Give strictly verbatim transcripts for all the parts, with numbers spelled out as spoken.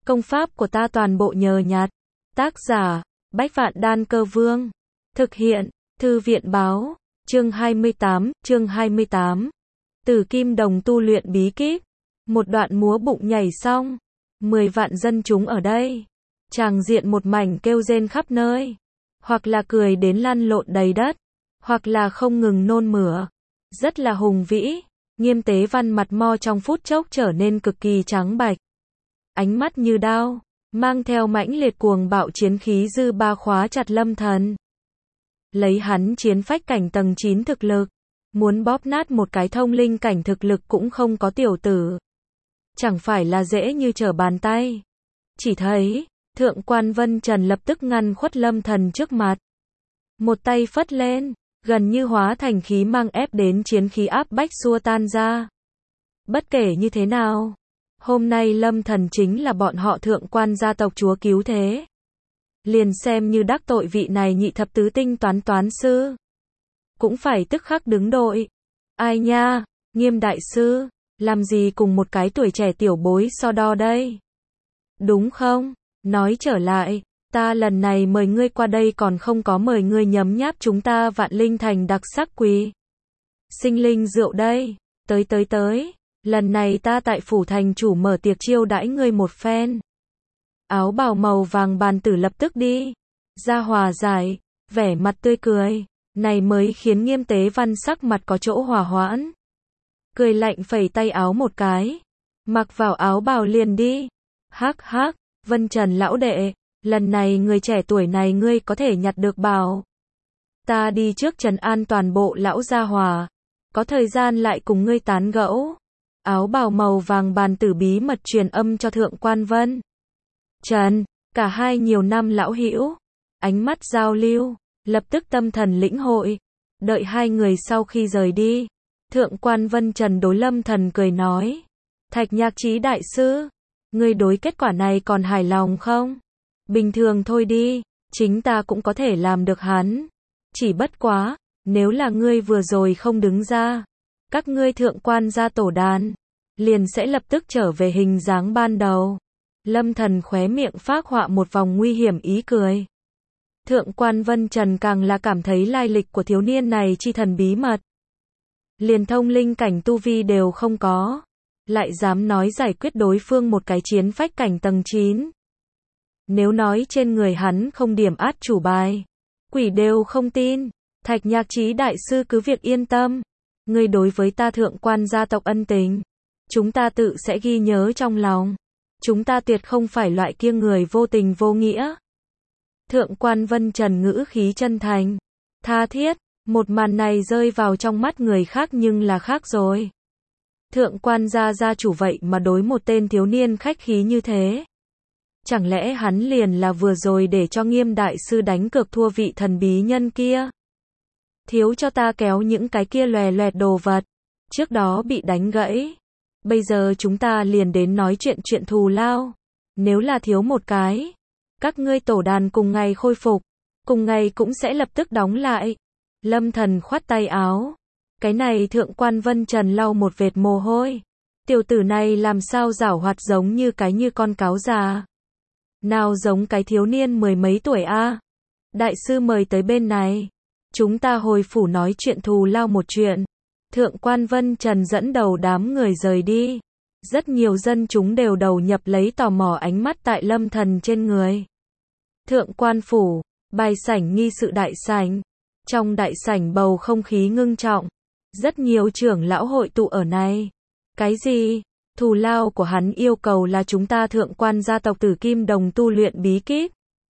Công pháp của ta toàn bộ nhờ nhặt. Tác giả, Bách Vạn Đan Cơ Vương. Thực hiện, Thư viện Báo. Chương hai mươi tám, chương hai mươi tám. Tử Kim Đồng tu luyện bí kíp. Một đoạn múa bụng nhảy xong. Mười vạn dân chúng ở đây. Tràng diện một mảnh kêu rên khắp nơi. Hoặc là cười đến lăn lộn đầy đất. Hoặc là không ngừng nôn mửa. Rất là hùng vĩ. Nghiêm Tế Văn mặt mo trong phút chốc trở nên cực kỳ trắng bạch. Ánh mắt như đao, mang theo mãnh liệt cuồng bạo chiến khí dư ba khóa chặt Lâm Thần. Lấy hắn chiến phách cảnh tầng chín thực lực, muốn bóp nát một cái thông linh cảnh thực lực cũng không có tiểu tử. Chẳng phải là dễ như trở bàn tay. Chỉ thấy, Thượng Quan Vân Trần lập tức ngăn khuất Lâm Thần trước mặt. Một tay phất lên, gần như hóa thành khí mang ép đến chiến khí áp bách xua tan ra. Bất kể như thế nào, hôm nay Lâm Thần chính là bọn họ Thượng Quan gia tộc chúa cứu thế. Liền xem như đắc tội vị này nhị thập tứ tinh toán toán sư, cũng phải tức khắc đứng đội. Ai nha, Nghiêm đại sư, làm gì cùng một cái tuổi trẻ tiểu bối so đo đây? Đúng không? Nói trở lại, ta lần này mời ngươi qua đây còn không có mời ngươi nhấm nháp chúng ta Vạn Linh Thành đặc sắc quý sinh linh rượu đây. Tới tới tới, lần này ta tại phủ thành chủ mở tiệc chiêu đãi ngươi một phen. Áo bào màu vàng bàn tử lập tức đi ra hòa giải, vẻ mặt tươi cười, này mới khiến Nghiêm Tế Văn sắc mặt có chỗ hòa hoãn. Cười lạnh phẩy tay áo một cái, mặc vào áo bào liền đi. Hắc hắc, Vân Trần lão đệ, lần này người trẻ tuổi này ngươi có thể nhặt được bảo. Ta đi trước trấn an toàn bộ lão gia hòa, có thời gian lại cùng ngươi tán gẫu. Áo bào màu vàng bàn tử bí mật truyền âm cho Thượng Quan Vân Trần, cả hai nhiều năm lão hữu, ánh mắt giao lưu, lập tức tâm thần lĩnh hội. Đợi hai người sau khi rời đi, Thượng Quan Vân Trần đối Lâm Thần cười nói: Thạch Nhạc Chí đại sư, ngươi đối kết quả này còn hài lòng không? Bình thường thôi đi, chính ta cũng có thể làm được hắn. Chỉ bất quá, nếu là ngươi vừa rồi không đứng ra, các ngươi Thượng Quan gia tổ đàn liền sẽ lập tức trở về hình dáng ban đầu. Lâm Thần khóe miệng phác họa một vòng nguy hiểm ý cười. Thượng Quan Vân Trần càng là cảm thấy lai lịch của thiếu niên này chi thần bí mật. Liền thông linh cảnh tu vi đều không có, lại dám nói giải quyết đối phương một cái chiến phách cảnh tầng chín. Nếu nói trên người hắn không điểm át chủ bài, quỷ đều không tin. Thạch Nhạc Chí đại sư cứ việc yên tâm, ngươi đối với ta Thượng Quan gia tộc ân tình, chúng ta tự sẽ ghi nhớ trong lòng. Chúng ta tuyệt không phải loại kia người vô tình vô nghĩa. Thượng Quan Vân Trần ngữ khí chân thành, tha thiết, một màn này rơi vào trong mắt người khác nhưng là khác rồi. Thượng Quan gia gia chủ vậy mà đối một tên thiếu niên khách khí như thế. Chẳng lẽ hắn liền là vừa rồi để cho Nghiêm đại sư đánh cược thua vị thần bí nhân kia? Thiếu cho ta kéo những cái kia lòe loẹt đồ vật, trước đó bị đánh gãy. Bây giờ chúng ta liền đến nói chuyện chuyện thù lao. Nếu là thiếu một cái, các ngươi tổ đàn cùng ngày khôi phục, cùng ngày cũng sẽ lập tức đóng lại. Lâm Thần khoát tay áo. Cái này Thượng Quan Vân Trần lau một vệt mồ hôi. Tiểu tử này làm sao giảo hoạt giống như cái như con cáo già. Nào giống cái thiếu niên mười mấy tuổi a. À? Đại sư mời tới bên này, chúng ta hồi phủ nói chuyện thù lao một chuyện. Thượng Quan Vân Trần dẫn đầu đám người rời đi. Rất nhiều dân chúng đều đầu nhập lấy tò mò ánh mắt tại Lâm Thần trên người. Thượng Quan phủ, bài sảnh nghi sự đại sảnh. Trong đại sảnh bầu không khí ngưng trọng. Rất nhiều trưởng lão hội tụ ở này. Cái gì? Thù lao của hắn yêu cầu là chúng ta Thượng Quan gia tộc Tử Kim Đồng tu luyện bí kíp.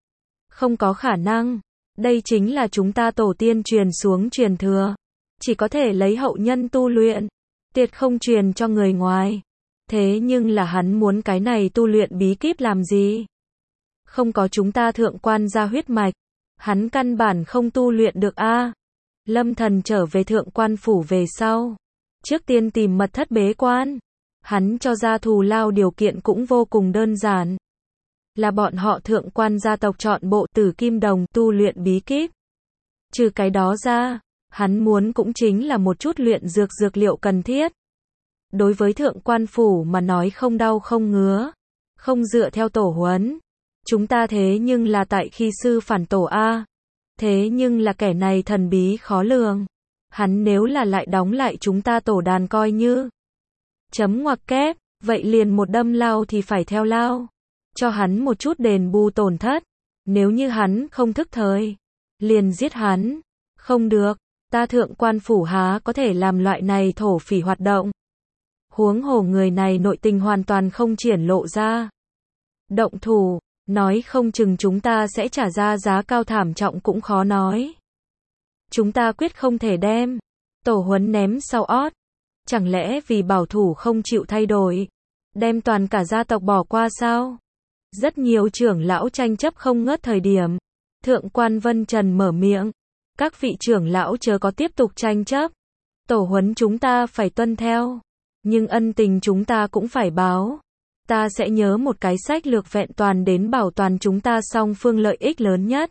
Không có khả năng. Đây chính là chúng ta tổ tiên truyền xuống truyền thừa. Chỉ có thể lấy hậu nhân tu luyện, tuyệt không truyền cho người ngoài. Thế nhưng là hắn muốn cái này tu luyện bí kíp làm gì? Không có chúng ta Thượng Quan gia huyết mạch, hắn căn bản không tu luyện được a. À, Lâm Thần trở về Thượng Quan phủ về sau, trước tiên tìm mật thất bế quan. Hắn cho ra thù lao điều kiện cũng vô cùng đơn giản, là bọn họ Thượng Quan gia tộc chọn bộ Tử Kim Đồng tu luyện bí kíp. Trừ cái đó ra, hắn muốn cũng chính là một chút luyện dược dược liệu cần thiết. Đối với Thượng Quan phủ mà nói không đau không ngứa, không dựa theo tổ huấn. Chúng ta thế nhưng là tại khi sư phản tổ A. Thế nhưng là kẻ này thần bí khó lường. Hắn nếu là lại đóng lại chúng ta tổ đàn coi như. Chấm ngoặc kép, vậy liền một đâm lao thì phải theo lao. Cho hắn một chút đền bù tổn thất. Nếu như hắn không thức thời, liền giết hắn. Không được, ta thượng quan phủ há có thể làm loại này thổ phỉ hoạt động. Huống hồ người này nội tình hoàn toàn không triển lộ ra. Động thủ, nói không chừng chúng ta sẽ trả ra giá cao thảm trọng cũng khó nói. Chúng ta quyết không thể đem tổ huấn ném sau ót. Chẳng lẽ vì bảo thủ không chịu thay đổi, đem toàn cả gia tộc bỏ qua sao? Rất nhiều trưởng lão tranh chấp không ngớt thời điểm. Thượng quan Vân Trần mở miệng. Các vị trưởng lão chớ có tiếp tục tranh chấp. Tổ huấn chúng ta phải tuân theo. Nhưng ân tình chúng ta cũng phải báo. Ta sẽ nhớ một cái sách lược vẹn toàn đến bảo toàn chúng ta song phương lợi ích lớn nhất.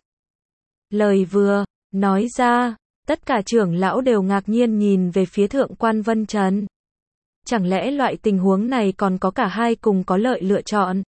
Lời vừa nói ra, tất cả trưởng lão đều ngạc nhiên nhìn về phía thượng quan Vân Trần. Chẳng lẽ loại tình huống này còn có cả hai cùng có lợi lựa chọn?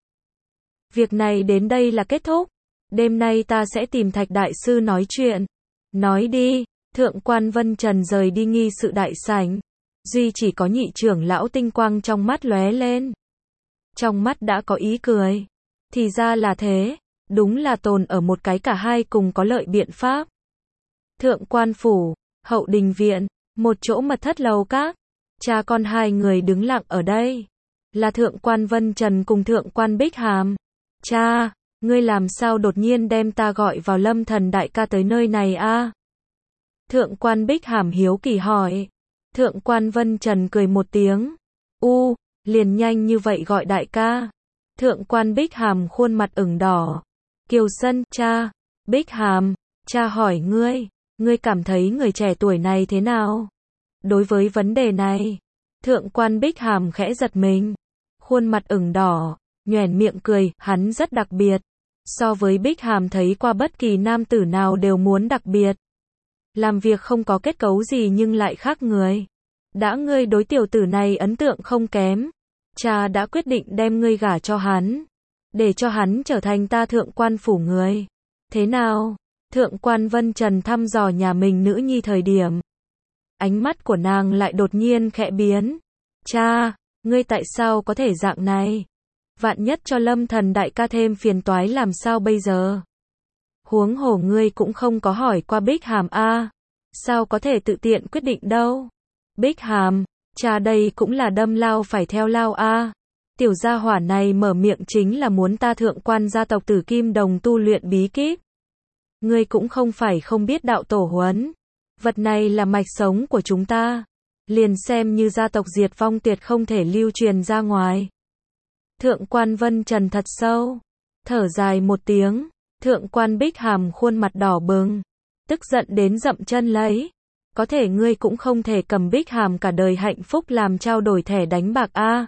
Việc này đến đây là kết thúc. Đêm nay ta sẽ tìm Thạch Đại Sư nói chuyện. Nói đi, thượng quan Vân Trần rời đi nghi sự đại sảnh. Duy chỉ có nhị trưởng lão tinh quang trong mắt lóe lên. Trong mắt đã có ý cười. Thì ra là thế, đúng là tồn ở một cái cả hai cùng có lợi biện pháp. Thượng quan phủ, hậu đình viện, một chỗ mật thất lầu các. Cha con hai người đứng lặng ở đây. Là thượng quan Vân Trần cùng thượng quan Bích Hàm. Cha, ngươi làm sao đột nhiên đem ta gọi vào Lâm Thần đại ca tới nơi này a? Thượng quan Bích Hàm hiếu kỳ hỏi. Thượng quan Vân Trần cười một tiếng. U, liền nhanh như vậy gọi đại ca. Thượng quan Bích Hàm khuôn mặt ửng đỏ. Kiều Sân, cha. Bích Hàm, cha hỏi ngươi, ngươi cảm thấy người trẻ tuổi này thế nào? Đối với vấn đề này, thượng quan Bích Hàm khẽ giật mình. Khuôn mặt ửng đỏ, nhoẻn miệng cười, hắn rất đặc biệt. So với Bích Hàm thấy qua bất kỳ nam tử nào đều muốn đặc biệt. Làm việc không có kết cấu gì nhưng lại khác người. Đã ngươi đối tiểu tử này ấn tượng không kém. Cha đã quyết định đem ngươi gả cho hắn. Để cho hắn trở thành ta thượng quan phủ người. Thế nào? Thượng quan Vân Trần thăm dò nhà mình nữ nhi thời điểm. Ánh mắt của nàng lại đột nhiên khẽ biến. Cha, ngươi tại sao có thể dạng này? Vạn nhất cho Lâm Thần đại ca thêm phiền toái làm sao bây giờ? Huống hồ ngươi cũng không có hỏi qua Bích Hàm a, sao có thể tự tiện quyết định đâu? Bích Hàm, cha đây cũng là đâm lao phải theo lao a. Tiểu gia hỏa này mở miệng chính là muốn ta thượng quan gia tộc Tử Kim Đồng tu luyện bí kíp. Ngươi cũng không phải không biết đạo tổ huấn. Vật này là mạch sống của chúng ta. Liền xem như gia tộc diệt vong tuyệt không thể lưu truyền ra ngoài. Thượng quan Vân Trần thật sâu. Thở dài một tiếng. Thượng quan Bích Hàm khuôn mặt đỏ bừng. Tức giận đến dậm chân lấy. Có thể ngươi cũng không thể cầm Bích Hàm cả đời hạnh phúc làm trao đổi thẻ đánh bạc a.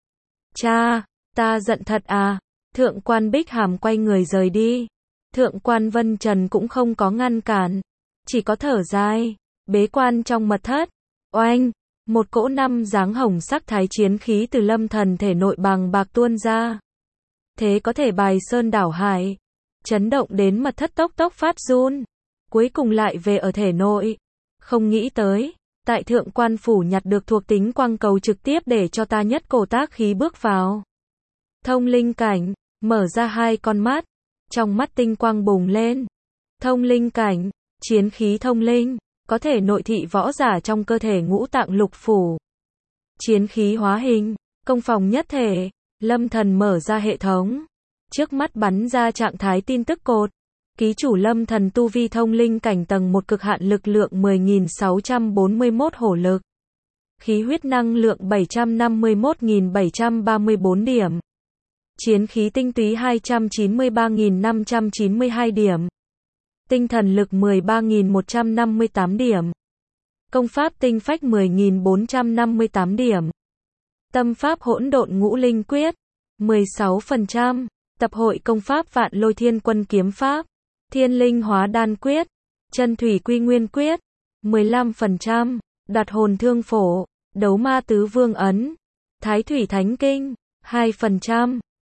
Cha, ta giận thật à. Thượng quan Bích Hàm quay người rời đi. Thượng quan Vân Trần cũng không có ngăn cản. Chỉ có thở dài. Bế quan trong mật thất. Oanh, một cỗ năm dáng hồng sắc thái chiến khí từ Lâm Thần thể nội bằng bạc tuôn ra. Thế có thể bài sơn đảo hải. Chấn động đến mật thất tốc tốc phát run. Cuối cùng lại về ở thể nội. Không nghĩ tới, tại thượng quan phủ nhặt được thuộc tính quang cầu trực tiếp để cho ta nhất cổ tác khí bước vào. Thông linh cảnh, mở ra hai con mắt. Trong mắt tinh quang bùng lên. Thông linh cảnh, chiến khí thông linh, có thể nội thị võ giả trong cơ thể ngũ tạng lục phủ. Chiến khí hóa hình, công phòng nhất thể. Lâm Thần mở ra hệ thống. Trước mắt bắn ra trạng thái tin tức cột. Ký chủ Lâm Thần tu vi thông linh cảnh tầng một cực hạn lực lượng mười nghìn sáu trăm bốn mươi mốt hổ lực. Khí huyết năng lượng bảy trăm năm mươi mốt nghìn bảy trăm ba mươi tư điểm. Chiến khí tinh túy hai trăm chín mươi ba nghìn năm trăm chín mươi hai điểm. Tinh thần lực mười ba nghìn một trăm năm mươi tám điểm. Công pháp tinh phách mười nghìn bốn trăm năm mươi tám điểm. Tâm pháp hỗn độn ngũ linh quyết mười sáu phần trăm. Tập hội công pháp Vạn Lôi Thiên Quân kiếm pháp, Thiên Linh Hóa Đan quyết, Chân Thủy Quy Nguyên quyết mười lăm phần trăm. Đoạt hồn thương phổ, Đấu ma tứ vương ấn, Thái Thủy Thánh kinh hai phần trăm.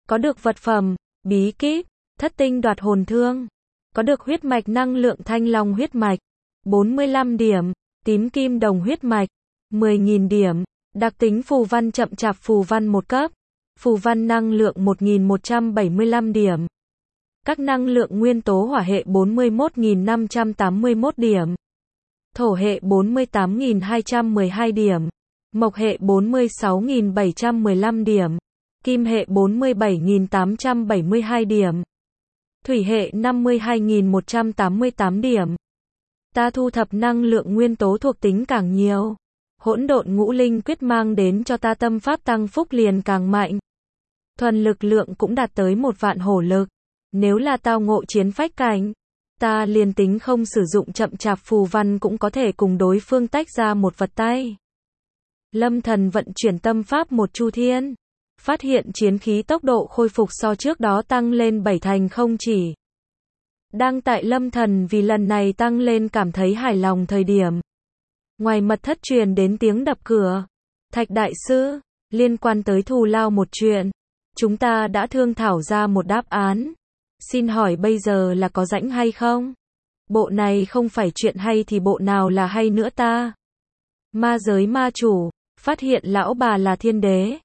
có được vật phẩm, bí kíp, thất tinh đoạt hồn thương, có được huyết mạch năng lượng thanh long huyết mạch, bốn mươi lăm điểm, tím kim đồng huyết mạch, mười nghìn điểm, đặc tính phù văn chậm chạp phù văn một cấp, phù văn năng lượng một nghìn một trăm bảy mươi lăm điểm, các năng lượng nguyên tố hỏa hệ bốn mươi mốt nghìn năm trăm tám mươi mốt điểm, thổ hệ bốn mươi tám nghìn hai trăm mười hai điểm, mộc hệ bốn mươi sáu nghìn bảy trăm mười lăm điểm, kim hệ bốn mươi bảy nghìn tám trăm bảy mươi hai điểm, thủy hệ năm mươi hai nghìn một trăm tám mươi tám điểm. Ta thu thập năng lượng nguyên tố thuộc tính càng nhiều, hỗn độn ngũ linh quyết mang đến cho ta tâm pháp tăng phúc liền càng mạnh. Thuần lực lượng cũng đạt tới một vạn hổ lực. Nếu là tao ngộ chiến phách cảnh, ta liền tính không sử dụng chậm chạp phù văn cũng có thể cùng đối phương tách ra một vật tay. Lâm Thần vận chuyển tâm pháp một chu thiên, phát hiện chiến khí tốc độ khôi phục so trước đó tăng lên bảy thành không chỉ. Đang tại Lâm Thần vì lần này tăng lên cảm thấy hài lòng thời điểm. Ngoài mật thất truyền đến tiếng đập cửa. Thạch đại sư, liên quan tới thù lao một chuyện, chúng ta đã thương thảo ra một đáp án. Xin hỏi bây giờ là có rảnh hay không? Bộ này không phải chuyện hay thì bộ nào là hay nữa ta? Ma giới ma chủ, phát hiện lão bà là thiên đế.